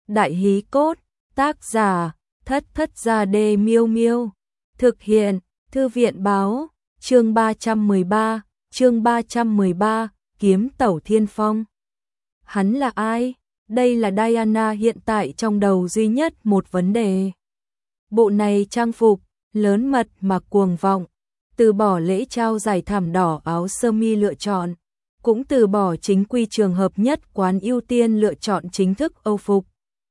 Đại hí cốt, tác giả, Thất Thất Gia Đê Miêu Miêu. Thực hiện, Thư viện báo, chương 313, Kiếm Tẩu Thiên Phong. Hắn là ai? Đây là Diana hiện tại trong đầu duy nhất một vấn đề. Bộ này trang phục, lớn mật mà cuồng vọng, từ bỏ lễ trao giải thảm đỏ áo sơ mi lựa chọn, cũng từ bỏ chính quy trường hợp nhất quán ưu tiên lựa chọn chính thức Âu phục,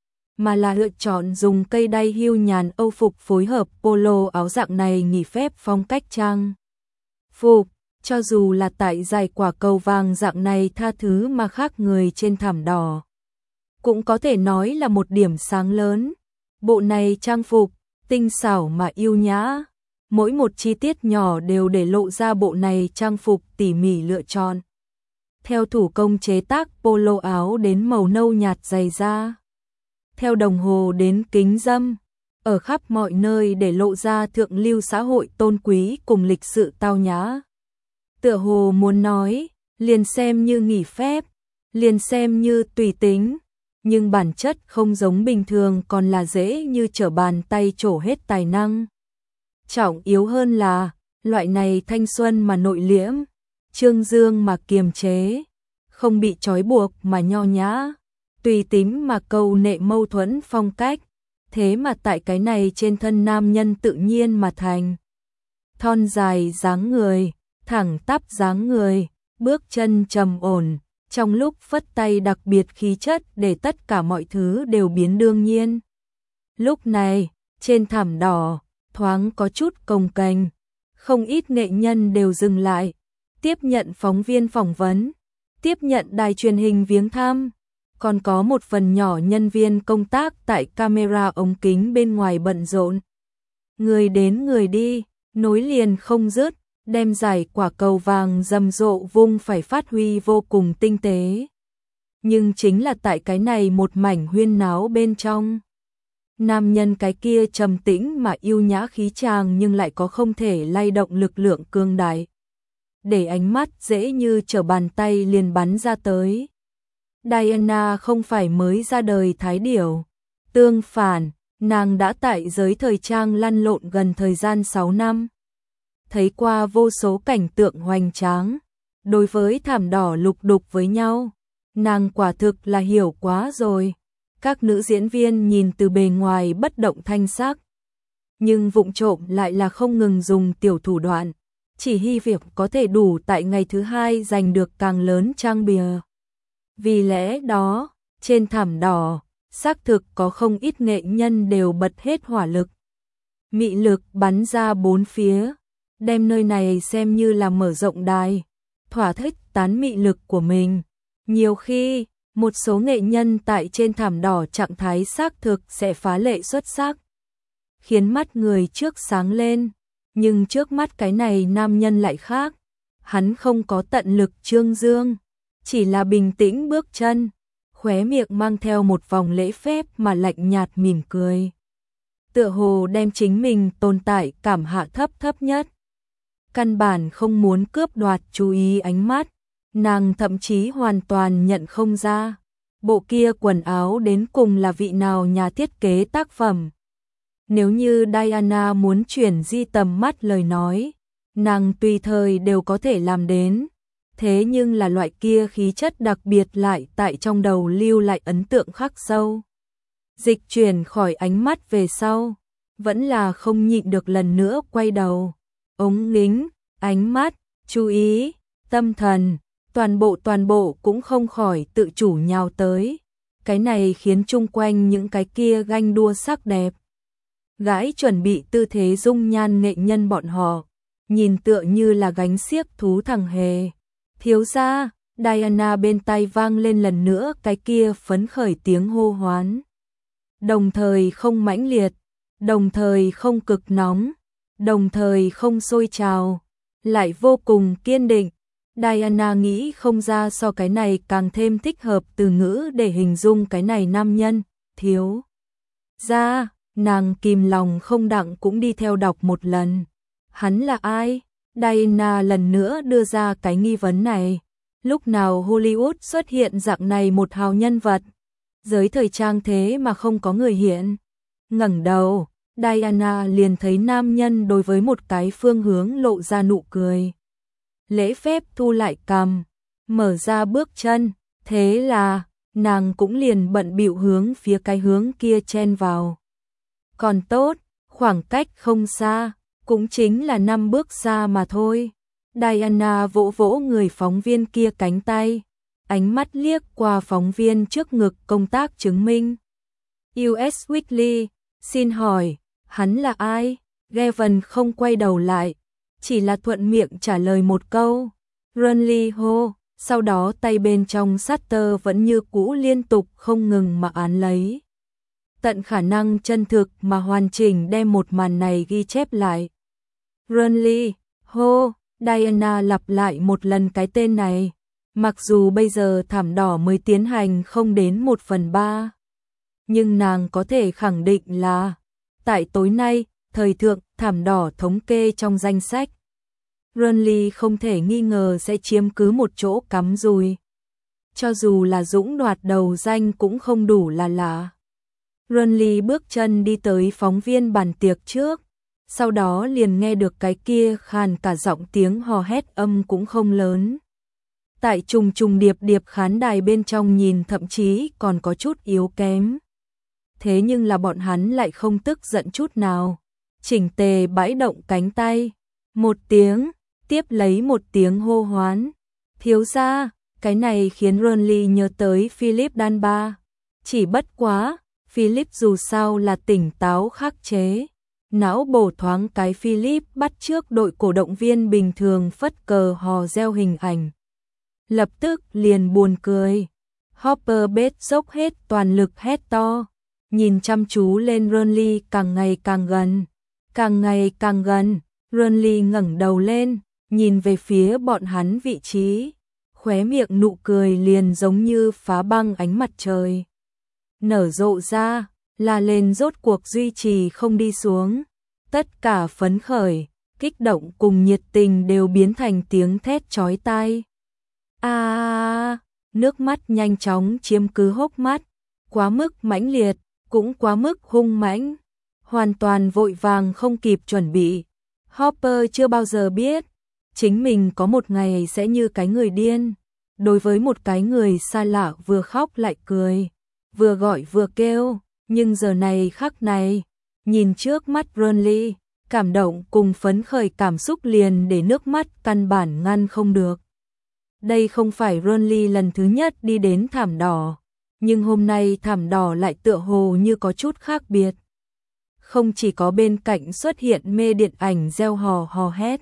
mà là lựa chọn dùng cây đay hưu nhàn Âu phục phối hợp polo áo dạng này nghỉ phép phong cách trang phục. Cho dù là tại giải quả cầu vàng dạng này tha thứ mà khác người trên thảm đỏ, cũng có thể nói là một điểm sáng lớn. Bộ này trang phục, tinh xảo mà yêu nhã, mỗi một chi tiết nhỏ đều để lộ ra bộ này trang phục tỉ mỉ lựa chọn. Theo thủ công chế tác polo áo đến màu nâu nhạt dày da, theo đồng hồ đến kính râm, ở khắp mọi nơi để lộ ra thượng lưu xã hội tôn quý cùng lịch sự tao nhã. Tựa hồ muốn nói, liền xem như nghỉ phép, liền xem như tùy tính, nhưng bản chất không giống bình thường còn là dễ như trở bàn tay trổ hết tài năng. Trọng yếu hơn là, loại này thanh xuân mà nội liễm, trương dương mà kiềm chế, không bị trói buộc mà nho nhã, tùy tính mà câu nệ mâu thuẫn phong cách, thế mà tại cái này trên thân nam nhân tự nhiên mà thành. Thon dài dáng người, thẳng tắp dáng người, bước chân trầm ổn, trong lúc phất tay đặc biệt khí chất để tất cả mọi thứ đều biến đương nhiên. Lúc này, trên thảm đỏ, thoáng có chút cồng kềnh, không ít nghệ nhân đều dừng lại, tiếp nhận phóng viên phỏng vấn, tiếp nhận đài truyền hình viếng thăm, còn có một phần nhỏ nhân viên công tác tại camera ống kính bên ngoài bận rộn. Người đến người đi, nối liền không dứt, đem giải quả cầu vàng rầm rộ vung phải phát huy vô cùng tinh tế. Nhưng chính là tại cái này một mảnh huyên náo bên trong, nam nhân cái kia trầm tĩnh mà yêu nhã khí chàng nhưng lại có không thể lay động lực lượng cương đại, để ánh mắt dễ như trở bàn tay liền bắn ra tới. Diana không phải mới ra đời thái điểu, tương phản, nàng đã tại giới thời trang lăn lộn gần thời gian 6 năm. Thấy qua vô số cảnh tượng hoành tráng, đối với thảm đỏ lục đục với nhau, nàng quả thực là hiểu quá rồi. Các nữ diễn viên nhìn từ bề ngoài bất động thanh sắc, nhưng vụng trộm lại là không ngừng dùng tiểu thủ đoạn, chỉ hy vọng có thể đủ tại ngày thứ hai giành được càng lớn trang bìa. Vì lẽ đó, trên thảm đỏ, xác thực có không ít nghệ nhân đều bật hết hỏa lực. Mị lực bắn ra bốn phía, đem nơi này xem như là mở rộng đài, thỏa thích tán mị lực của mình. Nhiều khi, một số nghệ nhân tại trên thảm đỏ trạng thái xác thực sẽ phá lệ xuất sắc, khiến mắt người trước sáng lên, nhưng trước mắt cái này nam nhân lại khác. Hắn không có tận lực trương dương, chỉ là bình tĩnh bước chân, khóe miệng mang theo một vòng lễ phép mà lạnh nhạt mỉm cười. Tựa hồ đem chính mình tồn tại cảm hạ thấp nhất. Căn bản không muốn cướp đoạt chú ý ánh mắt, nàng thậm chí hoàn toàn nhận không ra. Bộ kia quần áo đến cùng là vị nào nhà thiết kế tác phẩm. Nếu như Diana muốn chuyển di tầm mắt lời nói, nàng tùy thời đều có thể làm đến. Thế nhưng là loại kia khí chất đặc biệt lại tại trong đầu lưu lại ấn tượng khắc sâu. Dịch chuyển khỏi ánh mắt về sau, vẫn là không nhịn được lần nữa quay đầu. Ống kính, ánh mắt, chú ý, tâm thần, toàn bộ cũng không khỏi tự chủ nhào tới. Cái này khiến chung quanh những cái kia ganh đua sắc đẹp gái chuẩn bị tư thế dung nhan nghệ nhân bọn họ, nhìn tựa như là gánh xiếc thú thằng hề. Thiếu gia, Diana bên tai vang lên lần nữa cái kia phấn khởi tiếng hô hoán. Đồng thời không mãnh liệt, đồng thời không cực nóng, đồng thời không sôi trào, lại vô cùng kiên định. Diana nghĩ không ra so cái này càng thêm thích hợp từ ngữ để hình dung cái này nam nhân. Thiếu gia, nàng kìm lòng không đặng cũng đi theo đọc một lần. Hắn là ai? Diana lần nữa đưa ra cái nghi vấn này. Lúc nào Hollywood xuất hiện dạng này một hào nhân vật? Giới thời trang thế mà không có người hiện. Ngẩng đầu, Diana liền thấy nam nhân đối với một cái phương hướng lộ ra nụ cười. Lễ phép thu lại cằm, mở ra bước chân, thế là nàng cũng liền bận bịu hướng phía cái hướng kia chen vào. Còn tốt, khoảng cách không xa, cũng chính là 5 bước xa mà thôi. Diana vỗ vỗ người phóng viên kia cánh tay, ánh mắt liếc qua phóng viên trước ngực công tác chứng minh. US Weekly, xin hỏi, hắn là ai? Gavin không quay đầu lại, chỉ là thuận miệng trả lời một câu. Runley hô, sau đó tay bên trong shutter vẫn như cũ liên tục không ngừng mà án lấy. Tận khả năng chân thực mà hoàn chỉnh đem một màn này ghi chép lại. Runley hô, Diana lặp lại một lần cái tên này. Mặc dù bây giờ thảm đỏ mới tiến hành không đến 1/3, nhưng nàng có thể khẳng định là tại tối nay, thời thượng thảm đỏ thống kê trong danh sách. Runley không thể nghi ngờ sẽ chiếm cứ một chỗ cắm rùi. Cho dù là dũng đoạt đầu danh cũng không đủ là lạ. Runley bước chân đi tới phóng viên bàn tiệc trước, sau đó liền nghe được cái kia khàn cả giọng tiếng hò hét âm cũng không lớn. Tại trùng trùng điệp điệp khán đài bên trong nhìn thậm chí còn có chút yếu kém. Thế nhưng là bọn hắn lại không tức giận chút nào. Chỉnh tề bãi động cánh tay. Một tiếng, tiếp lấy một tiếng hô hoán. Thiếu gia, cái này khiến Runley nhớ tới Philip Dunbar. Chỉ bất quá, Philip dù sao là tỉnh táo khắc chế. Não bổ thoáng cái Philip bắt trước đội cổ động viên bình thường phất cờ hò reo hình ảnh. Lập tức liền buồn cười. Hopper bết dốc hết toàn lực hét to. Nhìn chăm chú lên Runley càng ngày càng gần. Càng ngày càng gần, Runley ngẩng đầu lên, nhìn về phía bọn hắn vị trí. Khóe miệng nụ cười liền giống như phá băng ánh mặt trời. Nở rộ ra, la lên rốt cuộc duy trì không đi xuống. Tất cả phấn khởi, kích động cùng nhiệt tình đều biến thành tiếng thét chói tai. Nước mắt nhanh chóng chiếm cứ hốc mắt, quá mức mãnh liệt, cũng quá mức hung mãnh, hoàn toàn vội vàng không kịp chuẩn bị. Hopper chưa bao giờ biết, chính mình có một ngày sẽ như cái người điên, đối với một cái người xa lạ vừa khóc lại cười, vừa gọi vừa kêu, nhưng giờ này khắc này, nhìn trước mắt Runley, cảm động cùng phấn khởi cảm xúc liền để nước mắt căn bản ngăn không được. Đây không phải Runley lần thứ nhất đi đến thảm đỏ, nhưng hôm nay thảm đỏ lại tựa hồ như có chút khác biệt. Không chỉ có bên cạnh xuất hiện mê điện ảnh reo hò hò hét.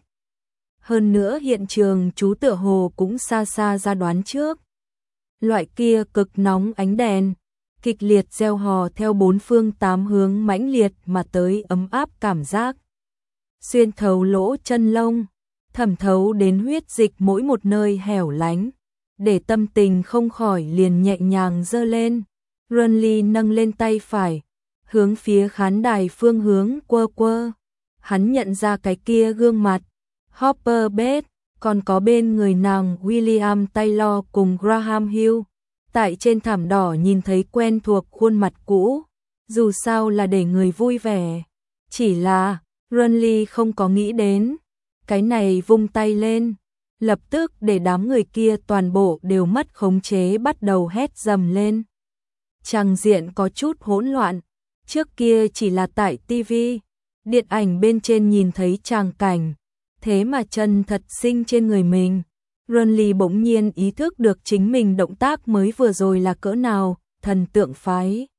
Hơn nữa hiện trường chú tựa hồ cũng xa xa ra đoán trước. Loại kia cực nóng ánh đèn, kịch liệt reo hò theo bốn phương tám hướng mãnh liệt mà tới ấm áp cảm giác. Xuyên thấu lỗ chân lông, thẩm thấu đến huyết dịch mỗi một nơi hẻo lánh, để tâm tình không khỏi liền nhẹ nhàng dơ lên. Runley nâng lên tay phải, hướng phía khán đài phương hướng quơ quơ. Hắn nhận ra cái kia gương mặt, Hopper Bates, còn có bên người nàng William Taylor cùng Graham Hill. Tại trên thảm đỏ nhìn thấy quen thuộc khuôn mặt cũ, dù sao là để người vui vẻ. Chỉ là, Runley không có nghĩ đến, cái này vung tay lên, lập tức để đám người kia toàn bộ đều mất khống chế bắt đầu hét dầm lên. Tràng diện có chút hỗn loạn, trước kia chỉ là tại TV, điện ảnh bên trên nhìn thấy tràng cảnh, thế mà chân thật sinh trên người mình. Runley bỗng nhiên ý thức được chính mình động tác mới vừa rồi là cỡ nào, thần tượng phái.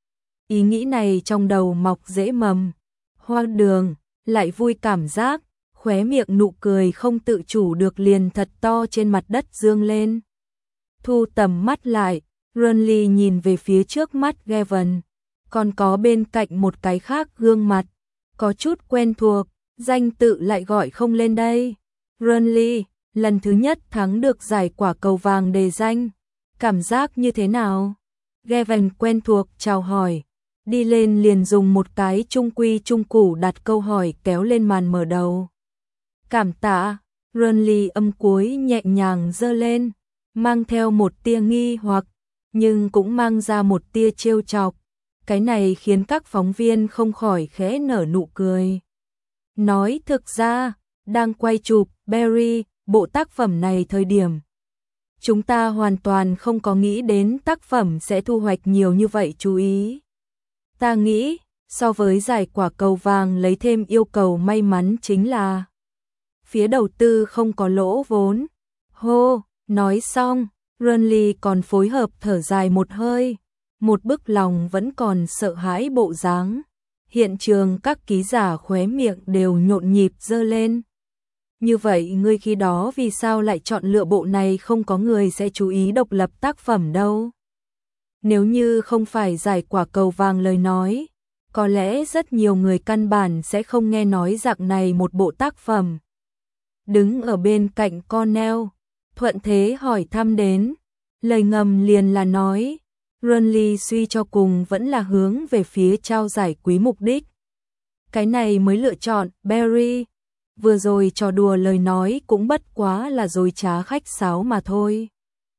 Ý nghĩ này trong đầu mọc dễ mầm, hoa đường, lại vui cảm giác, khóe miệng nụ cười không tự chủ được liền thật to trên mặt đất dương lên. Thu tầm mắt lại, Runley nhìn về phía trước mắt Gavin, còn có bên cạnh một cái khác gương mặt, có chút quen thuộc, danh tự lại gọi không lên đây. Runley, lần thứ nhất thắng được giải quả cầu vàng đề danh, cảm giác như thế nào? Gavin quen thuộc chào hỏi, đi lên liền dùng một cái trung quy trung củ đặt câu hỏi kéo lên màn mở đầu. Cảm tạ, Runley âm cuối nhẹ nhàng giơ lên, mang theo một tia nghi hoặc, nhưng cũng mang ra một tia trêu chọc. Cái này khiến các phóng viên không khỏi khẽ nở nụ cười. Nói thực ra, đang quay chụp Barry, bộ tác phẩm này thời điểm, chúng ta hoàn toàn không có nghĩ đến tác phẩm sẽ thu hoạch nhiều như vậy chú ý. Ta nghĩ, so với giải quả cầu vàng lấy thêm yêu cầu may mắn chính là phía đầu tư không có lỗ vốn. Hô, nói xong, Runley còn phối hợp thở dài một hơi, một bức lòng vẫn còn sợ hãi bộ dáng. Hiện trường các ký giả khóe miệng đều nhộn nhịp giơ lên. Như vậy ngươi khi đó vì sao lại chọn lựa bộ này, không có người sẽ chú ý độc lập tác phẩm đâu. Nếu như không phải giải quả cầu vàng lời nói, có lẽ rất nhiều người căn bản sẽ không nghe nói dạng này một bộ tác phẩm. Đứng ở bên cạnh Cornell, thuận thế hỏi thăm đến, lời ngầm liền là nói, Runley suy cho cùng vẫn là hướng về phía trao giải quý mục đích. Cái này mới lựa chọn Barry. Vừa rồi trò đùa lời nói cũng bất quá là dối trá khách sáo mà thôi.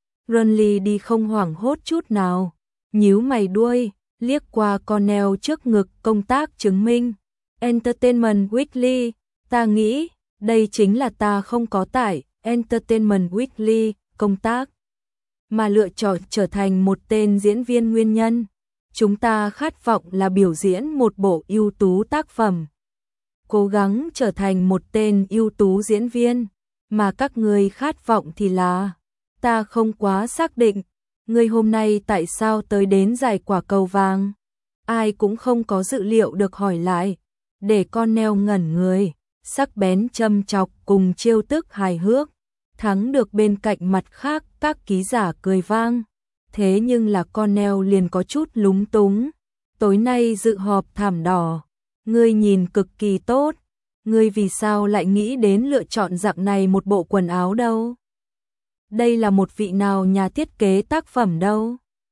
Runley đi không hoảng hốt chút nào, nhíu mày đuôi, liếc qua Cornell trước ngực công tác chứng minh. Entertainment Weekly, ta nghĩ, đây chính là ta không có tại Entertainment Weekly công tác, mà lựa chọn trở thành một tên diễn viên nguyên nhân. Chúng ta khát vọng là biểu diễn một bộ ưu tú tác phẩm. Cố gắng trở thành một tên ưu tú diễn viên, mà các người khát vọng thì là, ta không quá xác định. Người hôm nay tại sao tới đến giải quả cầu vàng? Ai cũng không có dự liệu được hỏi lại, để Cornell ngẩn người, sắc bén châm chọc cùng trêu tức hài hước, thắng được bên cạnh mặt khác các ký giả cười vang. Thế nhưng là Cornell liền có chút lúng túng. Tối nay dự họp thảm đỏ, ngươi nhìn cực kỳ tốt, ngươi vì sao lại nghĩ đến lựa chọn dạng này một bộ quần áo đâu? Đây là một vị nào nhà thiết kế tác phẩm đâu?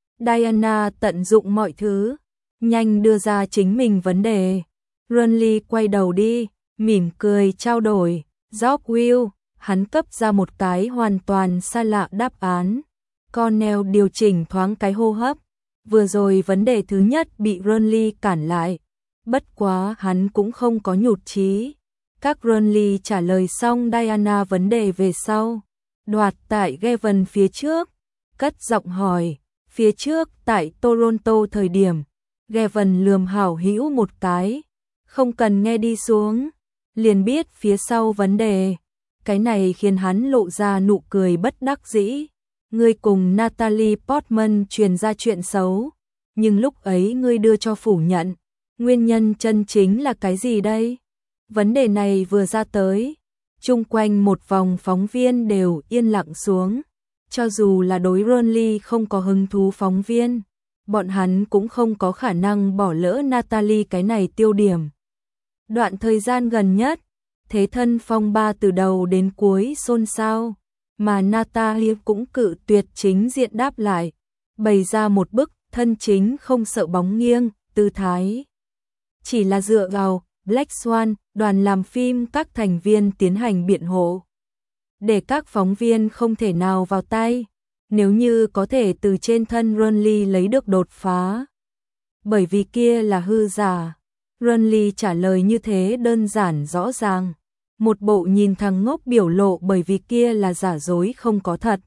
Diana tận dụng mọi thứ, nhanh đưa ra chính mình vấn đề. Runley quay đầu đi, mỉm cười trao đổi. George Will, hắn cấp ra một cái hoàn toàn xa lạ đáp án. Cornell điều chỉnh thoáng cái hô hấp. Vừa rồi vấn đề thứ nhất bị Runley cản lại. Bất quá hắn cũng không có nhụt chí. Các Runley trả lời xong Diana vấn đề về sau. Đoạt tại Gavin phía trước, cất giọng hỏi, phía trước tại Toronto thời điểm, Gavin lườm hảo hữu một cái, không cần nghe đi xuống, liền biết phía sau vấn đề. Cái này khiến hắn lộ ra nụ cười bất đắc dĩ. Ngươi cùng Natalie Portman truyền ra chuyện xấu, nhưng lúc ấy ngươi đưa cho phủ nhận. Nguyên nhân chân chính là cái gì đây? Vấn đề này vừa ra tới, chung quanh một vòng phóng viên đều yên lặng xuống. Cho dù là đối Runley không có hứng thú phóng viên, bọn hắn cũng không có khả năng bỏ lỡ Natalie cái này tiêu điểm. Đoạn thời gian gần nhất, thế thân phong ba từ đầu đến cuối xôn xao, mà Natalie cũng cự tuyệt chính diện đáp lại, bày ra một bức thân chính không sợ bóng nghiêng, tư thái. Chỉ là dựa vào Black Swan, đoàn làm phim các thành viên tiến hành biện hộ, để các phóng viên không thể nào vào tay, nếu như có thể từ trên thân Runley lấy được đột phá. Bởi vì kia là hư giả. Runley trả lời như thế đơn giản rõ ràng. Một bộ nhìn thằng ngốc biểu lộ bởi vì kia là giả dối không có thật.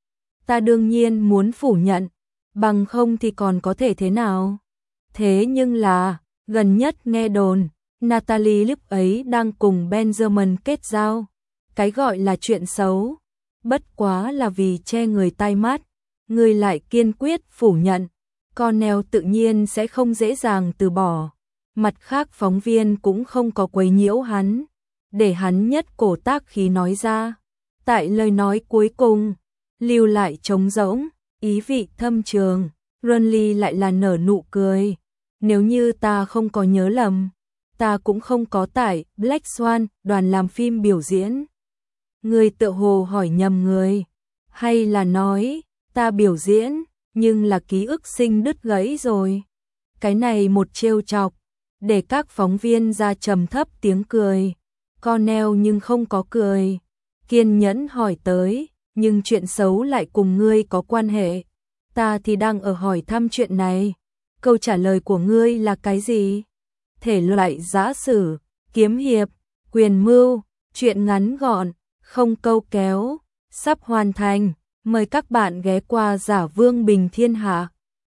Ta đương nhiên muốn phủ nhận, bằng không thì còn có thể thế nào. Thế nhưng là, gần nhất nghe đồn, Natalie lúc ấy đang cùng Benjamin kết giao. Cái gọi là chuyện xấu, bất quá là vì che người tai mắt, người lại kiên quyết phủ nhận. Cornell tự nhiên sẽ không dễ dàng từ bỏ. Mặt khác phóng viên cũng không có quấy nhiễu hắn, để hắn nhất cổ tác khí nói ra. Tại lời nói cuối cùng, lưu lại trống rỗng, ý vị thâm trường, Runley lại là nở nụ cười. Nếu như ta không có nhớ lầm, ta cũng không có tại Black Swan, đoàn làm phim biểu diễn. Người tựa hồ hỏi nhầm người, hay là nói, ta biểu diễn, nhưng là ký ức sinh đứt gãy rồi. Cái này một trêu chọc, để các phóng viên ra trầm thấp tiếng cười. Cornell nhưng không có cười, kiên nhẫn hỏi tới, nhưng chuyện xấu lại cùng ngươi có quan hệ. Ta thì đang ở hỏi thăm chuyện này. Câu trả lời của ngươi là cái gì? Thể loại giã sử, kiếm hiệp, quyền mưu, chuyện ngắn gọn, không câu kéo, sắp hoàn thành. Mời các bạn ghé qua Giả Vương Bình Thiên Hạ.